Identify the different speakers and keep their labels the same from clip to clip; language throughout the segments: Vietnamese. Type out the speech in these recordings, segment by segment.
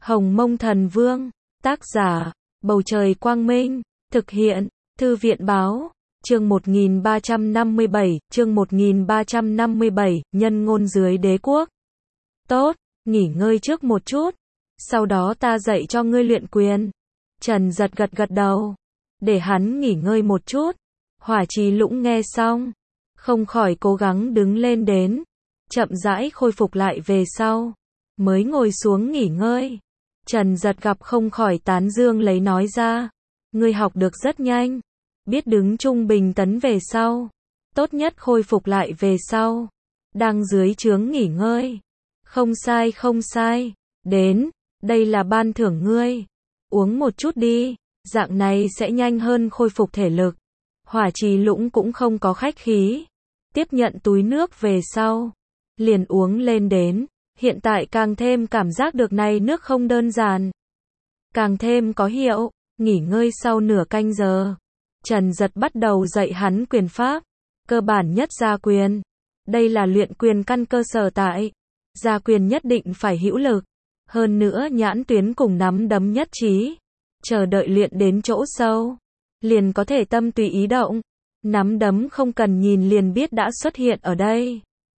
Speaker 1: Hồng Mông Thần Vương, tác giả, Bầu Trời Quang Minh, thực hiện, Thư viện Báo, chương 1357, nhân ngôn dưới đế quốc. Tốt, nghỉ ngơi trước một chút, sau đó ta dạy cho ngươi luyện quyền. Trần Giật gật gật đầu, để hắn nghỉ ngơi một chút. Hỏa Trì Lũng nghe xong, không khỏi cố gắng đứng lên đến, chậm rãi khôi phục lại về sau, mới ngồi xuống nghỉ ngơi. Trần Giật gặp không khỏi tán dương lấy nói ra, ngươi học được rất nhanh, biết đứng trung bình tấn về sau, tốt nhất khôi phục lại về sau, đang dưới trướng nghỉ ngơi. Không sai không sai, đến, đây là ban thưởng ngươi, uống một chút đi, dạng này sẽ nhanh hơn khôi phục thể lực. Hỏa Trì Lũng cũng không có khách khí, tiếp nhận túi nước về sau, liền uống lên đến. Hiện tại càng thêm cảm giác được này nước không đơn giản, càng thêm có hiệu. Nghỉ ngơi sau nửa canh giờ, Trần Giật bắt đầu dạy hắn quyền pháp, cơ bản nhất gia quyền. Đây là luyện quyền căn cơ sở tại, gia quyền nhất định phải hữu lực, hơn nữa nhãn tuyến cùng nắm đấm nhất trí, chờ đợi luyện đến chỗ sâu, liền có thể tâm tùy ý động, nắm đấm không cần nhìn liền biết đã xuất hiện ở đây.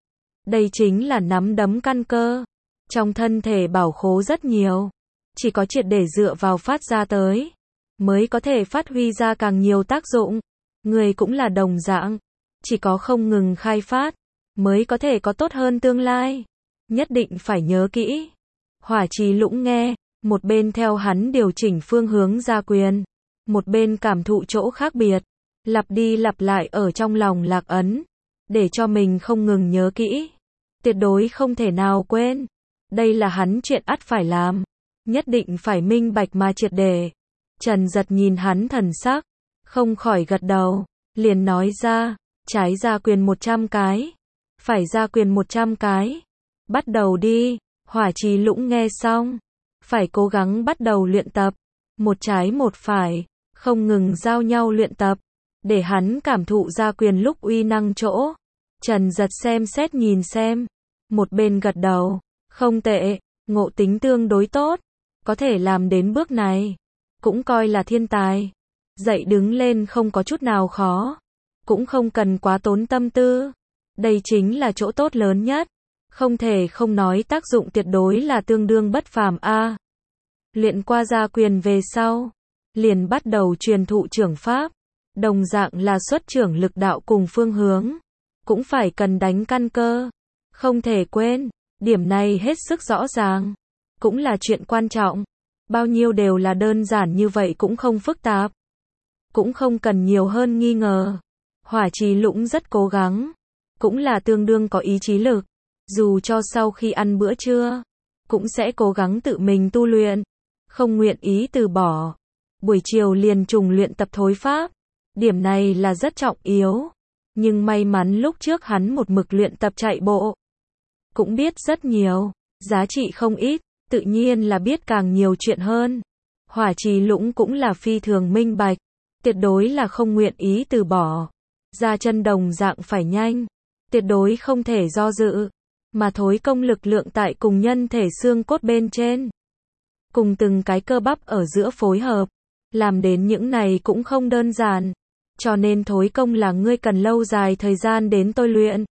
Speaker 1: Đây chính là nắm đấm căn cơ, trong thân thể bảo khố rất nhiều, chỉ có triệt để dựa vào phát ra tới, mới có thể phát huy ra càng nhiều tác dụng. Người cũng là đồng dạng, chỉ có không ngừng khai phát, mới có thể có tốt hơn tương lai. Nhất định phải nhớ kỹ. Hỏa Trì Lũng nghe, một bên theo hắn điều chỉnh phương hướng gia quyền, một bên cảm thụ chỗ khác biệt, lặp đi lặp lại ở trong lòng lạc ấn, để cho mình không ngừng nhớ kỹ, tuyệt đối không thể nào quên. Đây là hắn chuyện ắt phải làm, nhất định phải minh bạch mà triệt để. Trần Giật nhìn hắn thần sắc, không khỏi gật đầu, liền nói ra, trái gia quyền 100 cái, phải gia quyền 100 cái. Bắt đầu đi. Hỏa Trì Lũng nghe xong, phải cố gắng bắt đầu luyện tập, một trái một phải, không ngừng giao nhau luyện tập, để hắn cảm thụ gia quyền lúc uy năng chỗ. Trần Giật xem xét nhìn xem, một bên gật đầu, không tệ, ngộ tính tương đối tốt, có thể làm đến bước này, cũng coi là thiên tài. Dậy đứng lên không có chút nào khó, cũng không cần quá tốn tâm tư, đây chính là chỗ tốt lớn nhất, không thể không nói tác dụng tuyệt đối là tương đương bất phàm a. Luyện qua gia quyền về sau, liền bắt đầu truyền thụ trưởng pháp, đồng dạng là xuất trưởng lực đạo cùng phương hướng, cũng phải cần đánh căn cơ, không thể quên, điểm này hết sức rõ ràng, cũng là chuyện quan trọng, bao nhiêu đều là đơn giản như vậy cũng không phức tạp, cũng không cần nhiều hơn nghi ngờ. Hỏa Trì Lũng rất cố gắng, cũng là tương đương có ý chí lực, dù cho sau khi ăn bữa trưa, cũng sẽ cố gắng tự mình tu luyện, không nguyện ý từ bỏ. Buổi chiều liền trùng luyện tập thối pháp, điểm này là rất trọng yếu, nhưng may mắn lúc trước hắn một mực luyện tập chạy bộ, cũng biết rất nhiều, giá trị không ít, tự nhiên là biết càng nhiều chuyện hơn. Hỏa Trì Lũng cũng là phi thường minh bạch, tuyệt đối là không nguyện ý từ bỏ, ra chân đồng dạng phải nhanh, tuyệt đối không thể do dự, mà thối công lực lượng tại cùng nhân thể xương cốt bên trên, cùng từng cái cơ bắp ở giữa phối hợp, làm đến những này cũng không đơn giản, cho nên thối công là ngươi cần lâu dài thời gian đến tôi luyện.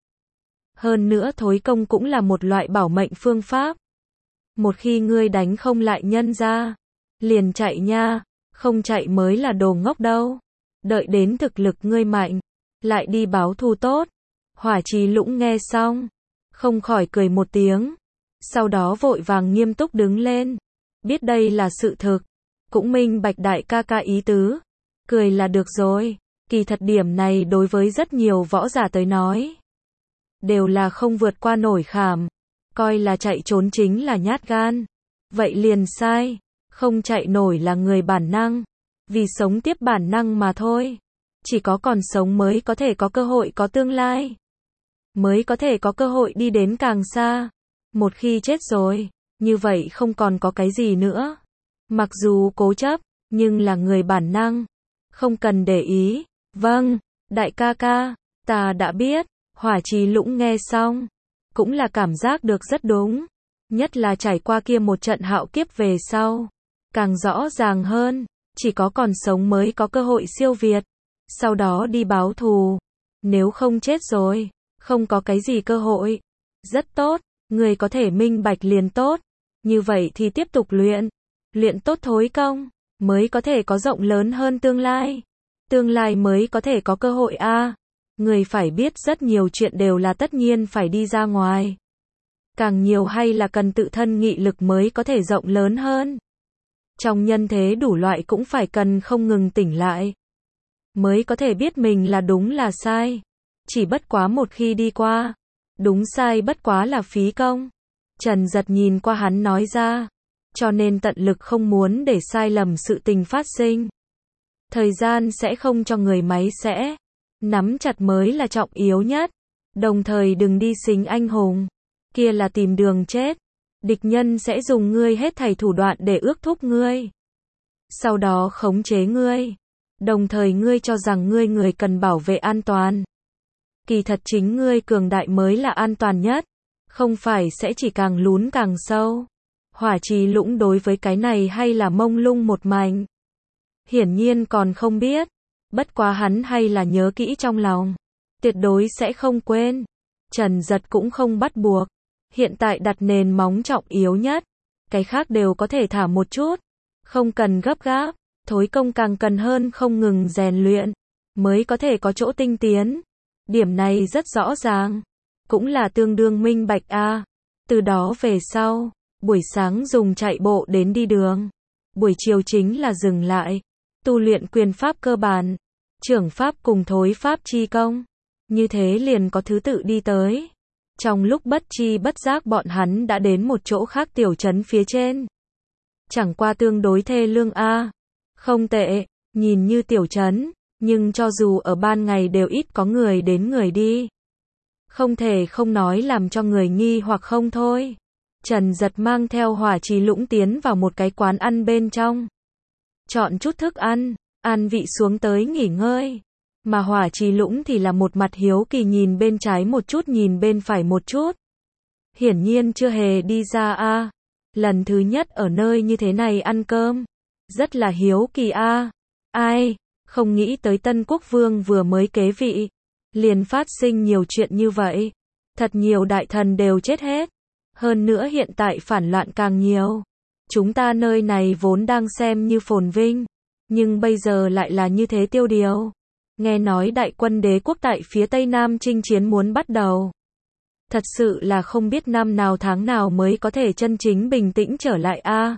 Speaker 1: Hơn nữa thối công cũng là một loại bảo mệnh phương pháp. Một khi ngươi đánh không lại nhân ra, liền chạy nha, không chạy mới là đồ ngốc đâu. Đợi đến thực lực ngươi mạnh, lại đi báo thù tốt. Hỏa Trì Lũng nghe xong, không khỏi cười một tiếng, sau đó vội vàng nghiêm túc đứng lên, biết đây là sự thực, cũng minh bạch đại ca ca ý tứ, cười là được rồi. Kỳ thật điểm này đối với rất nhiều võ giả tới nói, đều là không vượt qua nổi khảm, coi là chạy trốn chính là nhát gan, vậy liền sai, không chạy nổi là người bản năng, vì sống tiếp bản năng mà thôi, chỉ có còn sống mới có thể có cơ hội có tương lai, mới có thể có cơ hội đi đến càng xa, một khi chết rồi, như vậy không còn có cái gì nữa, mặc dù cố chấp, nhưng là người bản năng, không cần để ý. Vâng, đại ca ca, ta đã biết. Hỏa Trì Lũng nghe xong, cũng là cảm giác được rất đúng, nhất là trải qua kia một trận hạo kiếp về sau. Càng rõ ràng hơn, chỉ có còn sống mới có cơ hội siêu việt, sau đó đi báo thù. Nếu không chết rồi, không có cái gì cơ hội. Rất tốt, người có thể minh bạch liền tốt. Như vậy thì tiếp tục luyện. Luyện tốt thối công, mới có thể có rộng lớn hơn tương lai. Tương lai mới có thể có cơ hội a. Người phải biết rất nhiều chuyện đều là tất nhiên phải đi ra ngoài. Càng nhiều hay là cần tự thân nghị lực mới có thể rộng lớn hơn. Trong nhân thế đủ loại cũng phải cần không ngừng tỉnh lại. Mới có thể biết mình là đúng là sai. Chỉ bất quá một khi đi qua, đúng sai bất quá là phí công. Trần Giật nhìn qua hắn nói ra. Cho nên tận lực không muốn để sai lầm sự tình phát sinh. Thời gian sẽ không cho người máy sẽ. Nắm chặt mới là trọng yếu nhất. Đồng thời đừng đi xính anh hùng. Kia là tìm đường chết. Địch nhân sẽ dùng ngươi hết thảy thủ đoạn để ước thúc ngươi. Sau đó khống chế ngươi. Đồng thời ngươi cho rằng ngươi người cần bảo vệ an toàn. Kỳ thật chính ngươi cường đại mới là an toàn nhất. Không phải sẽ chỉ càng lún càng sâu. Hỏa Trì Lũng đối với cái này hay là mông lung một mảnh. Hiển nhiên còn không biết. Bất quá hắn hay là nhớ kỹ trong lòng. Tuyệt đối sẽ không quên. Trần Giật cũng không bắt buộc. Hiện tại đặt nền móng trọng yếu nhất. Cái khác đều có thể thả một chút. Không cần gấp gáp. Thối công càng cần hơn không ngừng rèn luyện. Mới có thể có chỗ tinh tiến. Điểm này rất rõ ràng. Cũng là tương đương minh bạch a. Từ đó về sau, buổi sáng dùng chạy bộ đến đi đường. Buổi chiều chính là dừng lại. Tu luyện quyền pháp cơ bản. Trưởng pháp cùng thối pháp chi công. Như thế liền có thứ tự đi tới. Trong lúc bất chi bất giác bọn hắn đã đến một chỗ khác tiểu trấn phía trên. Chẳng qua tương đối thê lương a. Không tệ, nhìn như tiểu trấn, nhưng cho dù ở ban ngày đều ít có người đến người đi. Không thể không nói làm cho người nghi hoặc không thôi. Trần Giật mang theo Hỏa Trì Lũng tiến vào một cái quán ăn bên trong. Chọn chút thức ăn, ăn vị xuống tới nghỉ ngơi. Mà Hỏa Trì Lũng thì là một mặt hiếu kỳ nhìn bên trái một chút nhìn bên phải một chút. Hiển nhiên chưa hề đi ra a. Lần thứ nhất ở nơi như thế này ăn cơm. Rất là hiếu kỳ a. Ai, không nghĩ tới Tân Quốc Vương vừa mới kế vị. Liền phát sinh nhiều chuyện như vậy. Thật nhiều đại thần đều chết hết. Hơn nữa hiện tại phản loạn càng nhiều. Chúng ta nơi này vốn đang xem như phồn vinh. Nhưng bây giờ lại là như thế tiêu điều. Nghe nói đại quân đế quốc tại phía Tây Nam chinh chiến muốn bắt đầu. Thật sự là không biết năm nào tháng nào mới có thể chân chính bình tĩnh trở lại a.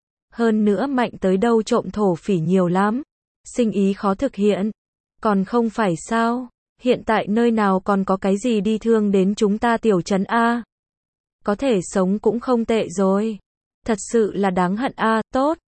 Speaker 1: Hơn nữa mạnh tới đâu trộm thổ phỉ nhiều lắm. Sinh ý khó thực hiện. Còn không phải sao? Hiện tại nơi nào còn có cái gì đi thương đến chúng ta tiểu trấn a. Có thể sống cũng không tệ rồi. Thật sự là đáng hận a. Tốt.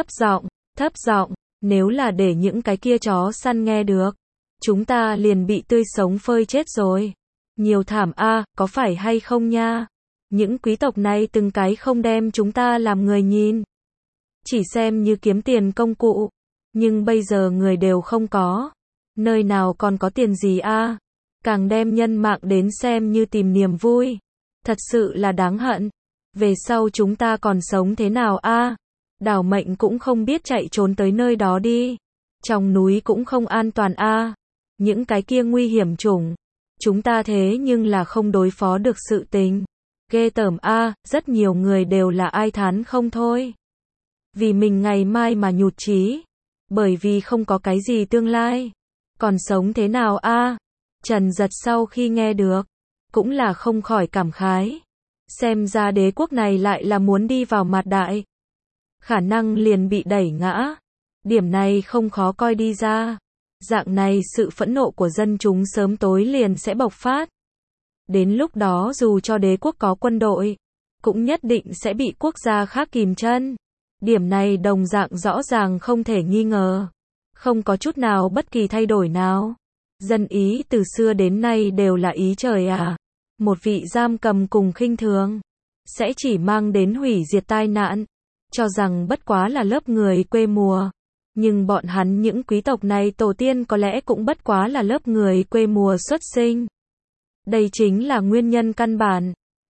Speaker 1: Thấp giọng. Nếu là để những cái kia chó săn nghe được, chúng ta liền bị tươi sống phơi chết rồi. Nhiều thảm a, có phải hay không nha? Những quý tộc này từng cái không đem chúng ta làm người nhìn. Chỉ xem như kiếm tiền công cụ. Nhưng bây giờ người đều không có. Nơi nào còn có tiền gì a? Càng đem nhân mạng đến xem như tìm niềm vui. Thật sự là đáng hận. Về sau chúng ta còn sống thế nào a? Đảo mệnh cũng không biết chạy trốn tới nơi đó đi. Trong núi cũng không an toàn a. Những cái kia nguy hiểm chủng. Chúng ta thế nhưng là không đối phó được sự tình. Ghê tởm a, rất nhiều người đều là ai thán không thôi. Vì mình ngày mai mà nhụt chí. Bởi vì không có cái gì tương lai. Còn sống thế nào a? Trần Giật sau khi nghe được, cũng là không khỏi cảm khái. Xem ra đế quốc này lại là muốn đi vào mặt đại. Khả năng liền bị đẩy ngã. Điểm này không khó coi đi ra. Dạng này sự phẫn nộ của dân chúng sớm tối liền sẽ bộc phát. Đến lúc đó dù cho đế quốc có quân đội, cũng nhất định sẽ bị quốc gia khác kìm chân. Điểm này đồng dạng rõ ràng không thể nghi ngờ. Không có chút nào bất kỳ thay đổi nào. Dân ý từ xưa đến nay đều là ý trời à. Một vị giam cầm cùng khinh thường, sẽ chỉ mang đến hủy diệt tai nạn. Cho rằng bất quá là lớp người quê mùa. Nhưng bọn hắn những quý tộc này tổ tiên có lẽ cũng bất quá là lớp người quê mùa xuất sinh. Đây chính là nguyên nhân căn bản.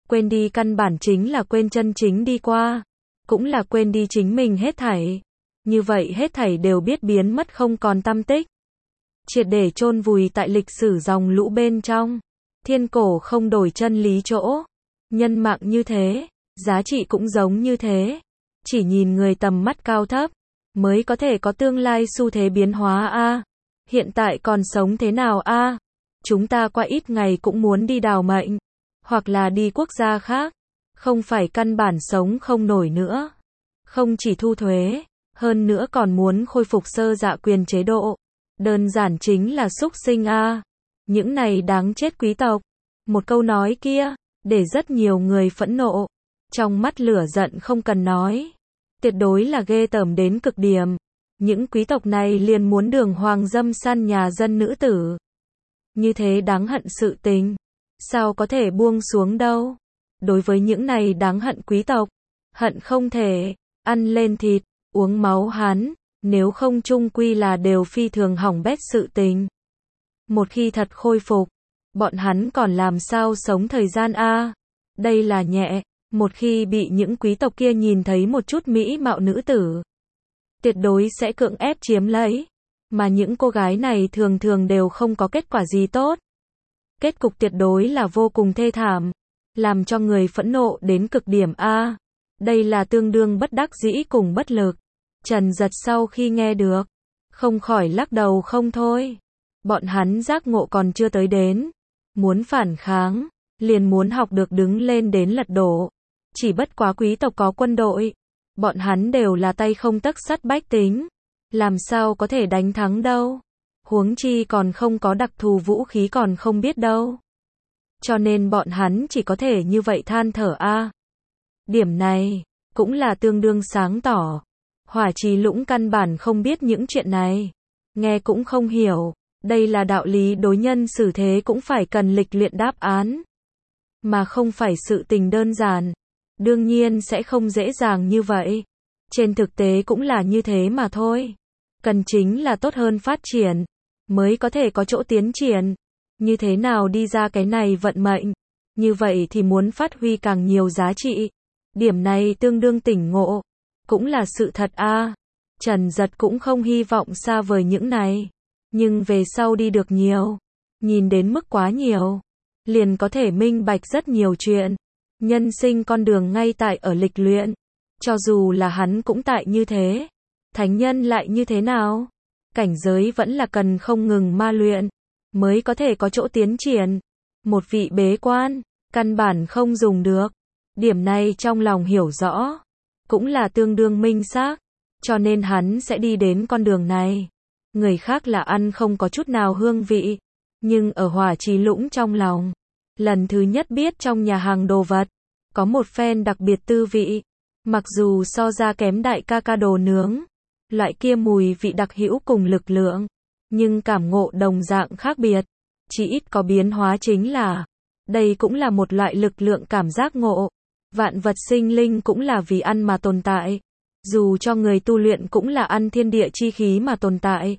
Speaker 1: Quên đi căn bản chính là quên chân chính đi qua, cũng là quên đi chính mình hết thảy. Như vậy hết thảy đều biết biến mất không còn tăm tích. Triệt để chôn vùi tại lịch sử dòng lũ bên trong. Thiên cổ không đổi chân lý chỗ. Nhân mạng như thế, giá trị cũng giống như thế. Chỉ nhìn người tầm mắt cao thấp, mới có thể có tương lai xu thế biến hóa a. Hiện tại còn sống thế nào a? Chúng ta qua ít ngày cũng muốn đi đào mệnh, hoặc là đi quốc gia khác, không phải căn bản sống không nổi nữa. Không chỉ thu thuế, hơn nữa còn muốn khôi phục sơ dạ quyền chế độ. Đơn giản chính là súc sinh a. Những này đáng chết quý tộc. Một câu nói kia, để rất nhiều người phẫn nộ. Trong mắt lửa giận không cần nói. Tuyệt đối là ghê tởm đến cực điểm. Những quý tộc này liền muốn đường hoàng dâm săn nhà dân nữ tử. Như thế đáng hận sự tình. Sao có thể buông xuống đâu? Đối với những này đáng hận quý tộc, hận không thể, ăn lên thịt, uống máu hắn, nếu không chung quy là đều phi thường hỏng bét sự tình. Một khi thật khôi phục, bọn hắn còn làm sao sống thời gian a? Đây là nhẹ, một khi bị những quý tộc kia nhìn thấy một chút mỹ mạo nữ tử, tuyệt đối sẽ cưỡng ép chiếm lấy. Mà những cô gái này thường thường đều không có kết quả gì tốt. Kết cục tuyệt đối là vô cùng thê thảm, làm cho người phẫn nộ đến cực điểm a. Đây là tương đương bất đắc dĩ cùng bất lực. Trần Giật sau khi nghe được, không khỏi lắc đầu không thôi. Bọn hắn giác ngộ còn chưa tới đến, muốn phản kháng, liền muốn học được đứng lên đến lật đổ. Chỉ bất quá quý tộc có quân đội, bọn hắn đều là tay không tấc sắt bách tính, làm sao có thể đánh thắng đâu. Huống chi còn không có đặc thù vũ khí còn không biết đâu. Cho nên bọn hắn chỉ có thể như vậy than thở a. Điểm này cũng là tương đương sáng tỏ. Hỏa Trì Lũng căn bản không biết những chuyện này, nghe cũng không hiểu. Đây là đạo lý đối nhân xử thế cũng phải cần lịch luyện đáp án, mà không phải sự tình đơn giản. Đương nhiên sẽ không dễ dàng như vậy. Trên thực tế cũng là như thế mà thôi. Cần chính là tốt hơn phát triển, mới có thể có chỗ tiến triển. Như thế nào đi ra cái này vận mệnh? Như vậy thì muốn phát huy càng nhiều giá trị. Điểm này tương đương tỉnh ngộ, cũng là sự thật a. Trần Giật cũng không hy vọng xa vời những này, nhưng về sau đi được nhiều, nhìn đến mức quá nhiều, liền có thể minh bạch rất nhiều chuyện. Nhân sinh con đường ngay tại ở lịch luyện, cho dù là hắn cũng tại như thế. Thánh nhân lại như thế nào? Cảnh giới vẫn là cần không ngừng ma luyện, mới có thể có chỗ tiến triển. Một vị bế quan, căn bản không dùng được. Điểm này trong lòng hiểu rõ, cũng là tương đương minh xác, cho nên hắn sẽ đi đến con đường này. Người khác là ăn không có chút nào hương vị, nhưng ở Hỏa Trì Lũng trong lòng, lần thứ nhất biết trong nhà hàng đồ vật, có một phen đặc biệt tư vị. Mặc dù so ra kém đại ca ca đồ nướng, loại kia mùi vị đặc hữu cùng lực lượng, nhưng cảm ngộ đồng dạng khác biệt. Chỉ ít có biến hóa chính là, đây cũng là một loại lực lượng cảm giác ngộ. Vạn vật sinh linh cũng là vì ăn mà tồn tại. Dù cho người tu luyện cũng là ăn thiên địa chi khí mà tồn tại.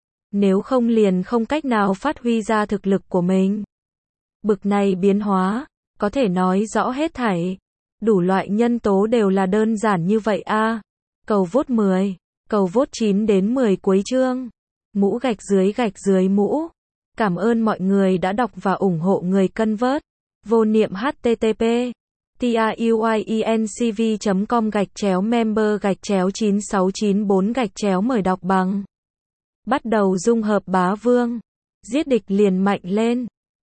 Speaker 1: Nếu không liền không cách nào phát huy ra thực lực của mình. Bực này biến hóa, có thể nói rõ hết thảy. Đủ loại nhân tố đều là đơn giản như vậy a. Cầu vote 10, cầu vote 9 đến 10 cuối chương. Mũ gạch dưới mũ. Cảm ơn mọi người đã đọc và ủng hộ người cân vớt. Vô niệm http truyencv.com/member/9694 mời đọc bằng. Bắt đầu dung hợp bá vương. Giết địch liền mạnh lên.